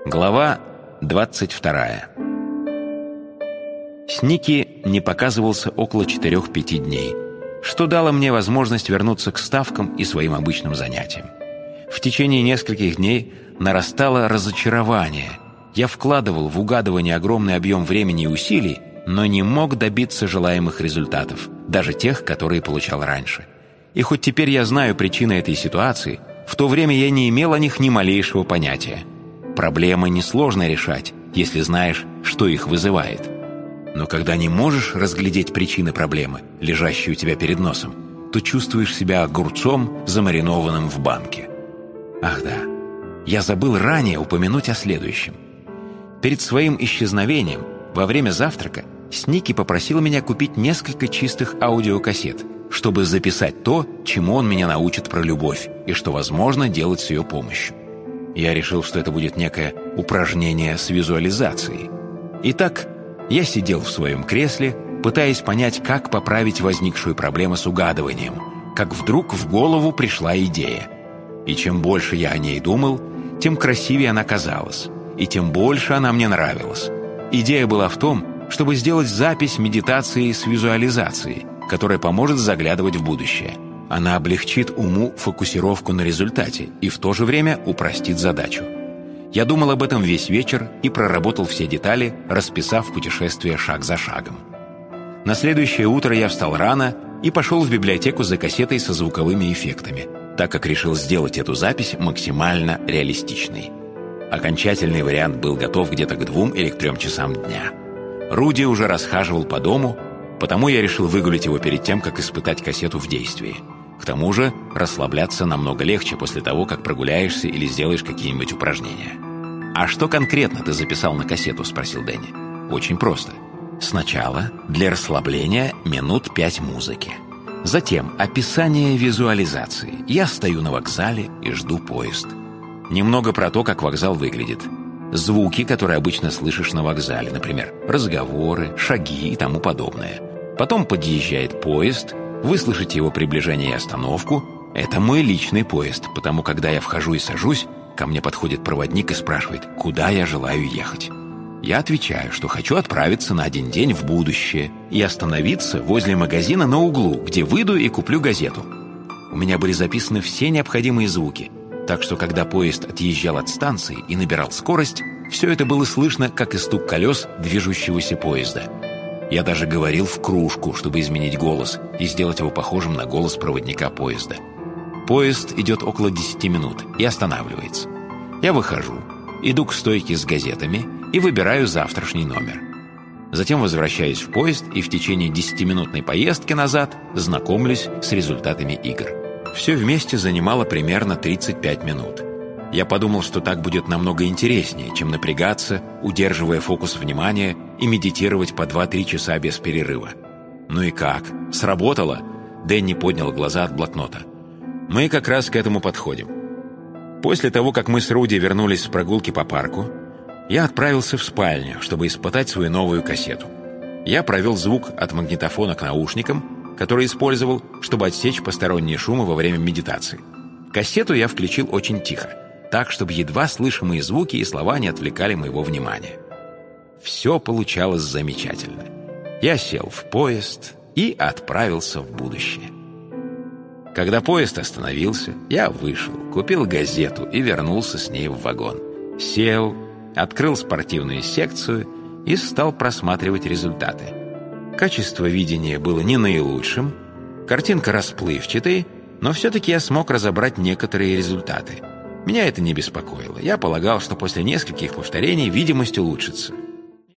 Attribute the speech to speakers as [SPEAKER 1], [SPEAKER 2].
[SPEAKER 1] Глава 22. Сники не показывался около 4-5 дней, что дало мне возможность вернуться к ставкам и своим обычным занятиям. В течение нескольких дней нарастало разочарование. Я вкладывал в угадывание огромный объем времени и усилий, но не мог добиться желаемых результатов, даже тех, которые получал раньше. И хоть теперь я знаю причины этой ситуации, в то время я не имел о них ни малейшего понятия. Проблемы несложно решать, если знаешь, что их вызывает. Но когда не можешь разглядеть причины проблемы, лежащей у тебя перед носом, то чувствуешь себя огурцом, замаринованным в банке. Ах да, я забыл ранее упомянуть о следующем. Перед своим исчезновением, во время завтрака, Сники попросил меня купить несколько чистых аудиокассет, чтобы записать то, чему он меня научит про любовь и что возможно делать с ее помощью. Я решил, что это будет некое упражнение с визуализацией. Итак, я сидел в своем кресле, пытаясь понять, как поправить возникшую проблему с угадыванием, как вдруг в голову пришла идея. И чем больше я о ней думал, тем красивее она казалась, и тем больше она мне нравилась. Идея была в том, чтобы сделать запись медитации с визуализацией, которая поможет заглядывать в будущее. Она облегчит уму фокусировку на результате и в то же время упростит задачу. Я думал об этом весь вечер и проработал все детали, расписав путешествие шаг за шагом. На следующее утро я встал рано и пошел в библиотеку за кассетой со звуковыми эффектами, так как решил сделать эту запись максимально реалистичной. Окончательный вариант был готов где-то к 2 или к 3 часам дня. Руди уже расхаживал по дому, потому я решил выгулять его перед тем, как испытать кассету в действии. К тому же расслабляться намного легче после того, как прогуляешься или сделаешь какие-нибудь упражнения. «А что конкретно ты записал на кассету?» – спросил Дэнни. «Очень просто. Сначала для расслабления минут 5 музыки. Затем описание визуализации. Я стою на вокзале и жду поезд. Немного про то, как вокзал выглядит. Звуки, которые обычно слышишь на вокзале, например, разговоры, шаги и тому подобное. Потом подъезжает поезд, вы слышите его приближение и остановку. Это мой личный поезд, потому когда я вхожу и сажусь, ко мне подходит проводник и спрашивает, куда я желаю ехать. Я отвечаю, что хочу отправиться на 1 день в будущее и остановиться возле магазина на углу, где выйду и куплю газету. У меня были записаны все необходимые звуки, так что когда поезд отъезжал от станции и набирал скорость, все это было слышно, как и стук колес движущегося поезда. Я даже говорил в кружку, чтобы изменить голос и сделать его похожим на голос проводника поезда. Поезд идет около 10 минут и останавливается. Я выхожу, иду к стойке с газетами и выбираю завтрашний номер. Затем возвращаюсь в поезд и в течение 10-минутной поездки назад знакомлюсь с результатами игр. Все вместе занимало примерно 35 минут. Я подумал, что так будет намного интереснее, чем напрягаться, удерживая фокус внимания и медитировать по 2-3 часа без перерыва. «Ну и как? Сработало?» Дэнни поднял глаза от блокнота. «Мы как раз к этому подходим». После того, как мы с Руди вернулись с прогулки по парку, я отправился в спальню, чтобы испытать свою новую кассету. Я провел звук от магнитофона к наушникам, который использовал, чтобы отсечь посторонние шумы во время медитации. Кассету я включил очень тихо, так, чтобы едва слышимые звуки и слова не отвлекали моего внимания. Все получалось замечательно. Я сел в поезд и отправился в будущее. Когда поезд остановился, я вышел, купил газету и вернулся с ней в вагон. Сел, открыл спортивную секцию и стал просматривать результаты. Качество видения было не наилучшим, картинка расплывчатой, но все-таки я смог разобрать некоторые результаты. Меня это не беспокоило. Я полагал, что после нескольких повторений видимость улучшится.